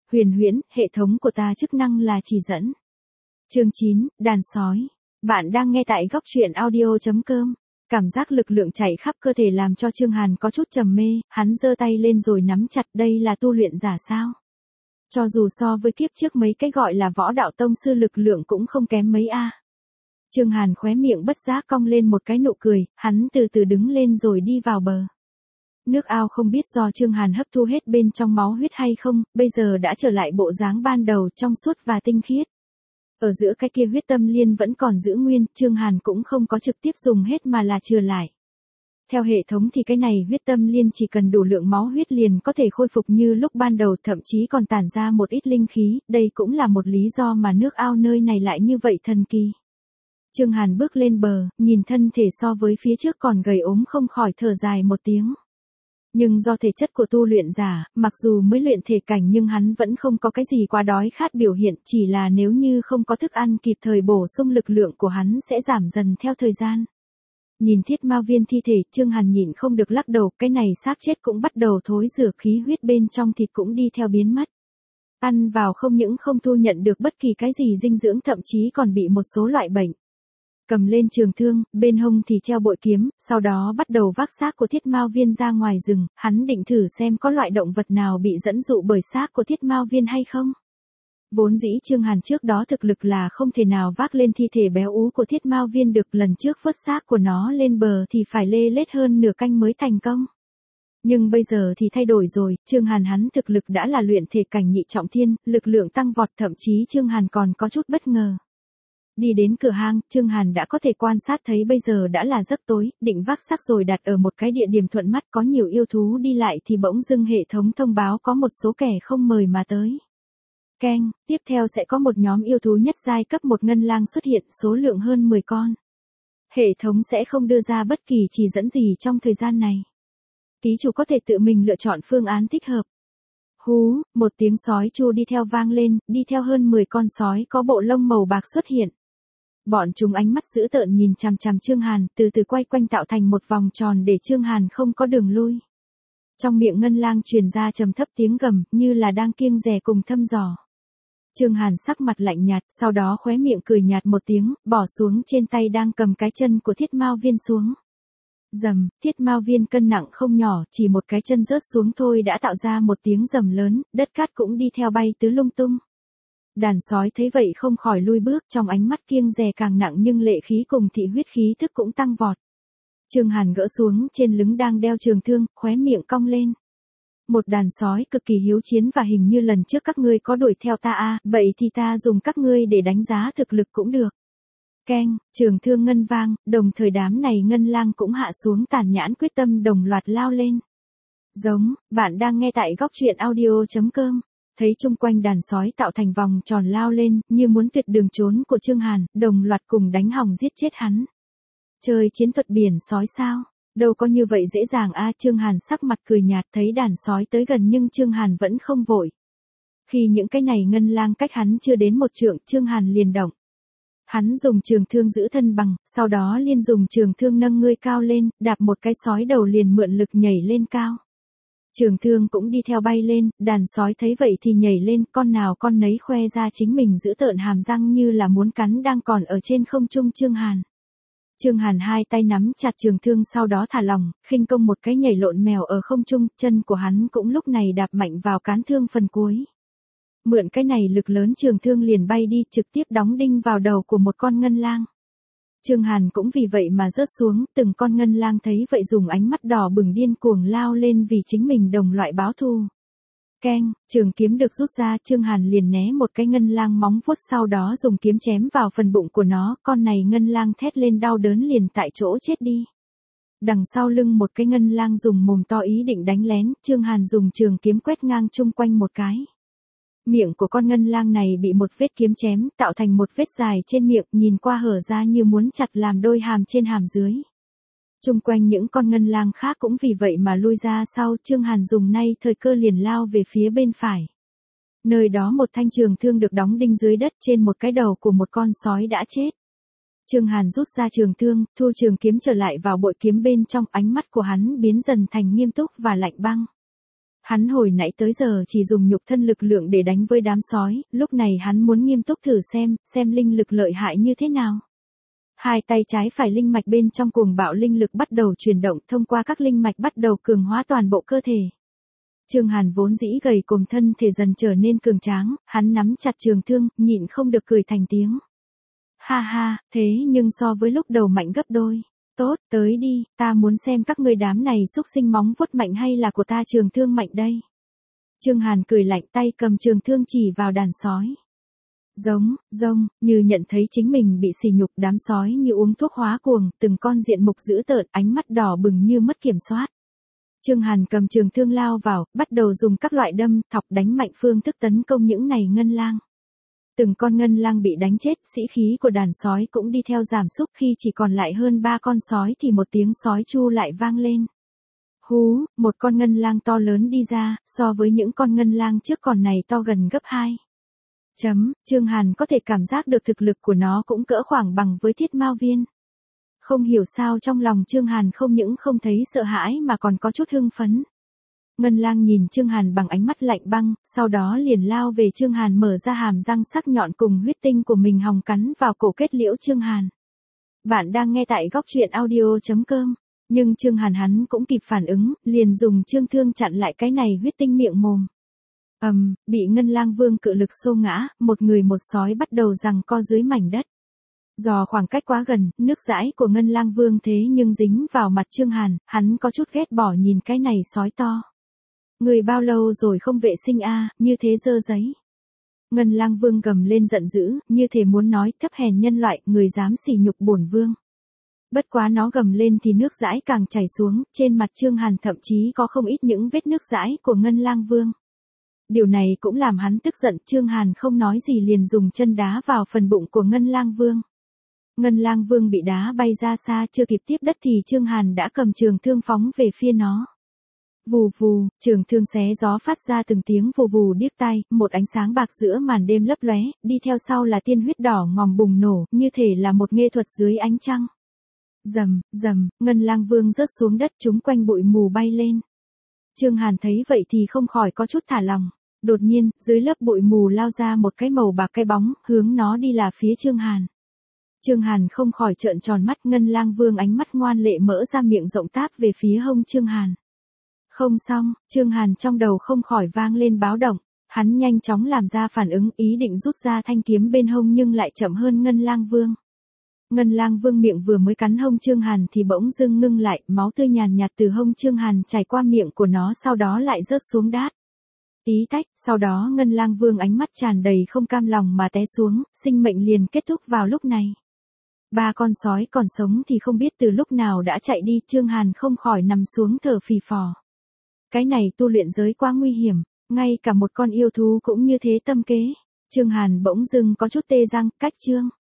Huyền huyễn, hệ thống của ta chức năng là chỉ dẫn. Chương 9, đàn sói. Bạn đang nghe tại góc truyện audio.com. Cảm giác lực lượng chảy khắp cơ thể làm cho Trương Hàn có chút trầm mê, hắn giơ tay lên rồi nắm chặt, đây là tu luyện giả sao? Cho dù so với kiếp trước mấy cái gọi là võ đạo tông sư lực lượng cũng không kém mấy a. Trương Hàn khóe miệng bất giác cong lên một cái nụ cười, hắn từ từ đứng lên rồi đi vào bờ. Nước ao không biết do Trương Hàn hấp thu hết bên trong máu huyết hay không, bây giờ đã trở lại bộ dáng ban đầu trong suốt và tinh khiết. Ở giữa cái kia huyết tâm liên vẫn còn giữ nguyên, Trương Hàn cũng không có trực tiếp dùng hết mà là chừa lại. Theo hệ thống thì cái này huyết tâm liên chỉ cần đủ lượng máu huyết liền có thể khôi phục như lúc ban đầu, thậm chí còn tản ra một ít linh khí, đây cũng là một lý do mà nước ao nơi này lại như vậy thần kỳ. Trương Hàn bước lên bờ, nhìn thân thể so với phía trước còn gầy ốm không khỏi thở dài một tiếng. Nhưng do thể chất của tu luyện giả, mặc dù mới luyện thể cảnh nhưng hắn vẫn không có cái gì quá đói khát biểu hiện, chỉ là nếu như không có thức ăn kịp thời bổ sung lực lượng của hắn sẽ giảm dần theo thời gian. Nhìn Thiết Mao Viên thi thể, Trương Hàn nhịn không được lắc đầu, cái này xác chết cũng bắt đầu thối rữa, khí huyết bên trong thịt cũng đi theo biến mất. Ăn vào không những không thu nhận được bất kỳ cái gì dinh dưỡng, thậm chí còn bị một số loại bệnh. Cầm lên trường thương, bên hông thì treo bội kiếm, sau đó bắt đầu vác xác của Thiết Mao Viên ra ngoài rừng, hắn định thử xem có loại động vật nào bị dẫn dụ bởi xác của Thiết Mao Viên hay không. Vốn dĩ Trương Hàn trước đó thực lực là không thể nào vác lên thi thể béo ú của Thiết Mao Viên được, lần trước vớt xác của nó lên bờ thì phải lê lết hơn nửa canh mới thành công. Nhưng bây giờ thì thay đổi rồi, Trương Hàn hắn thực lực đã là luyện thể cảnh nhị trọng thiên, lực lượng tăng vọt, thậm chí Trương Hàn còn có chút bất ngờ. Đi đến cửa hang, Trương Hàn đã có thể quan sát thấy bây giờ đã là giấc tối, định vác xác rồi đặt ở một cái địa điểm thuận mắt có nhiều yêu thú đi lại thì bỗng dưng hệ thống thông báo có một số kẻ không mời mà tới. Keng, tiếp theo sẽ có một nhóm yêu thú nhất giai cấp 1 ngân lang xuất hiện, số lượng hơn 10 con. Hệ thống sẽ không đưa ra bất kỳ chỉ dẫn gì trong thời gian này. Ký chủ có thể tự mình lựa chọn phương án thích hợp. Hú, một tiếng sói chu đi theo vang lên, đi theo hơn 10 con sói có bộ lông màu bạc xuất hiện. Bọn chúng ánh mắt dữ tợn nhìn chằm chằm Trương Hàn, từ từ quay quanh tạo thành một vòng tròn để Trương Hàn không có đường lui. Trong miệng ngân lang truyền ra trầm thấp tiếng gầm, như là đang kiêng dè cùng thăm dò. Trương Hàn sắc mặt lạnh nhạt, sau đó khóe miệng cười nhạt một tiếng, bỏ xuống trên tay đang cầm cái chân của Thiết Mao Viên xuống. Rầm, Thiết Mao Viên cân nặng không nhỏ, chỉ một cái chân rớt xuống thôi đã tạo ra một tiếng rầm lớn, đất cát cũng đi theo bay tứ lung tung. Đàn sói thấy vậy không khỏi lui bước, trong ánh mắt kiêng dè càng nặng nhưng lệ khí cùng thị huyết khí thức cũng tăng vọt. Trương Hàn gỡ xuống trên lưng đang đeo trường thương, khóe miệng cong lên. Một đàn sói cực kỳ hiếu chiến và hình như lần trước các ngươi có đuổi theo ta à, vậy thì ta dùng các ngươi để đánh giá thực lực cũng được. Keng, trường thương ngân vang, đồng thời đám này ngân lang cũng hạ xuống tàn nhãn quyết tâm đồng loạt lao lên. Giống, bạn đang nghe tại góc truyện audio.com. Thấy chung quanh đàn sói tạo thành vòng tròn lao lên, như muốn tuyệt đường trốn của Trương Hàn, đồng loạt cùng đánh hòng giết chết hắn. Chơi chiến thuật biển sói sao? Đâu có như vậy dễ dàng a. Trương Hàn sắc mặt cười nhạt, thấy đàn sói tới gần nhưng Trương Hàn vẫn không vội. Khi những cái này ngân lang cách hắn chưa đến một trượng, Trương Hàn liền động. Hắn dùng trường thương giữ thân bằng, sau đó liền dùng trường thương nâng người cao lên, đạp một cái sói đầu liền mượn lực nhảy lên cao. Trường thương cũng đi theo bay lên, đàn sói thấy vậy thì nhảy lên, con nào con nấy khoe ra chính mình giữ tợn hàm răng như là muốn cắn đang còn ở trên không trung Trương Hàn. Trương Hàn hai tay nắm chặt trường thương sau đó thả lỏng, khinh công một cái nhảy lộn mèo ở không trung, chân của hắn cũng lúc này đạp mạnh vào cán thương phần cuối. Mượn cái này lực lớn trường thương liền bay đi, trực tiếp đóng đinh vào đầu của một con ngân lang. Trương Hàn cũng vì vậy mà rớt xuống, từng con ngân lang thấy vậy dùng ánh mắt đỏ bừng điên cuồng lao lên vì chính mình đồng loại báo thù. Keng, trường kiếm được rút ra, Trương Hàn liền né một cái ngân lang móng vuốt, sau đó dùng kiếm chém vào phần bụng của nó, con này ngân lang thét lên đau đớn liền tại chỗ chết đi. Đằng sau lưng một cái ngân lang dùng mồm to ý định đánh lén, Trương Hàn dùng trường kiếm quét ngang chung quanh một cái. Miệng của con ngân lang này bị một vết kiếm chém, tạo thành một vết dài trên miệng, nhìn qua hở ra như muốn chặt làm đôi hàm trên hàm dưới. Chung quanh những con ngân lang khác cũng vì vậy mà lui ra sau, Trương Hàn dùng nay thời cơ liền lao về phía bên phải. Nơi đó một thanh trường thương được đóng đinh dưới đất, trên một cái đầu của một con sói đã chết. Trương Hàn rút ra trường thương, thu trường kiếm trở lại vào bội kiếm bên trong, ánh mắt của hắn biến dần thành nghiêm túc và lạnh băng. Hắn hồi nãy tới giờ chỉ dùng nhục thân lực lượng để đánh với đám sói, lúc này hắn muốn nghiêm túc thử xem linh lực lợi hại như thế nào. Hai tay trái phải linh mạch bên trong cuồng bạo linh lực bắt đầu chuyển động, thông qua các linh mạch bắt đầu cường hóa toàn bộ cơ thể. Trương Hàn vốn dĩ gầy còm, thân thể dần trở nên cường tráng, hắn nắm chặt trường thương, nhịn không được cười thành tiếng. Ha ha, thế nhưng so với lúc đầu mạnh gấp đôi. Tốt, tới đi, ta muốn xem các ngươi đám này xúc sinh móng vuốt mạnh hay là của ta trường thương mạnh đây. Trương Hàn cười lạnh, tay cầm trường thương chỉ vào đàn sói. Rống, như nhận thấy chính mình bị sỉ nhục, đám sói như uống thuốc hóa cuồng, từng con diện mục dữ tợn, ánh mắt đỏ bừng như mất kiểm soát. Trương Hàn cầm trường thương lao vào, bắt đầu dùng các loại đâm, thọc đánh mạnh phương thức tấn công những này ngân lang. Từng con ngân lang bị đánh chết, sĩ khí của đàn sói cũng đi theo giảm sút, khi chỉ còn lại hơn 3 con sói thì một tiếng sói chu lại vang lên. Hú, một con ngân lang to lớn đi ra, so với những con ngân lang trước còn này to gần gấp 2. Trương Hàn có thể cảm giác được thực lực của nó cũng cỡ khoảng bằng với Thiết Mao Viên. Không hiểu sao trong lòng Trương Hàn không những không thấy sợ hãi mà còn có chút hưng phấn. Ngân lang nhìn Trương Hàn bằng ánh mắt lạnh băng, sau đó liền lao về Trương Hàn, mở ra hàm răng sắc nhọn cùng huyết tinh của mình hòng cắn vào cổ kết liễu Trương Hàn. Bạn đang nghe tại góc truyện audio.com, nhưng Trương Hàn hắn cũng kịp phản ứng, liền dùng trương thương chặn lại cái này huyết tinh miệng mồm. Bị Ngân Lang Vương cự lực xô ngã, một người một sói bắt đầu giằng co dưới mảnh đất. Do khoảng cách quá gần, nước dãi của Ngân Lang Vương thế nhưng dính vào mặt Trương Hàn, hắn có chút ghét bỏ nhìn cái này sói to. Người bao lâu rồi không vệ sinh a, như thế dơ giấy. Ngân Lang Vương gầm lên giận dữ, như thể muốn nói thấp hèn nhân loại, người dám sỉ nhục bổn vương. Bất quá nó gầm lên thì nước dãi càng chảy xuống, trên mặt Trương Hàn thậm chí có không ít những vết nước dãi của Ngân Lang Vương. Điều này cũng làm hắn tức giận, Trương Hàn không nói gì liền dùng chân đá vào phần bụng của Ngân Lang Vương. Ngân Lang Vương bị đá bay ra xa, chưa kịp tiếp đất thì Trương Hàn đã cầm trường thương phóng về phía nó. Vù vù, trường thương xé gió phát ra từng tiếng vù vù điếc tai, một ánh sáng bạc giữa màn đêm lấp lóe, đi theo sau là tiên huyết đỏ ngòm bùng nổ, như thể là một nghệ thuật dưới ánh trăng. Rầm, Ngân Lang Vương rớt xuống đất, chúng quanh bụi mù bay lên. Trương Hàn thấy vậy thì không khỏi có chút thả lòng. Đột nhiên, dưới lớp bụi mù lao ra một cái màu bạc cái bóng, hướng nó đi là phía Trương Hàn. Trương Hàn không khỏi trợn tròn mắt, Ngân Lang Vương ánh mắt ngoan lệ mở ra miệng rộng táp về phía hông Trương Hàn. Không xong, Trương Hàn trong đầu không khỏi vang lên báo động, hắn nhanh chóng làm ra phản ứng, ý định rút ra thanh kiếm bên hông nhưng lại chậm hơn Ngân Lang Vương. Ngân Lang Vương miệng vừa mới cắn hông Trương Hàn thì bỗng dưng ngưng lại, máu tươi nhàn nhạt từ hông Trương Hàn chảy qua miệng của nó, sau đó lại rớt xuống đát. Tí tách, sau đó Ngân Lang Vương ánh mắt tràn đầy không cam lòng mà té xuống, sinh mệnh liền kết thúc vào lúc này. 3 con sói còn sống thì không biết từ lúc nào đã chạy đi, Trương Hàn không khỏi nằm xuống thở phì phò. Cái này tu luyện giới quá nguy hiểm, ngay cả một con yêu thú cũng như thế tâm kế. Trương Hàn bỗng dưng có chút tê răng, cách chương.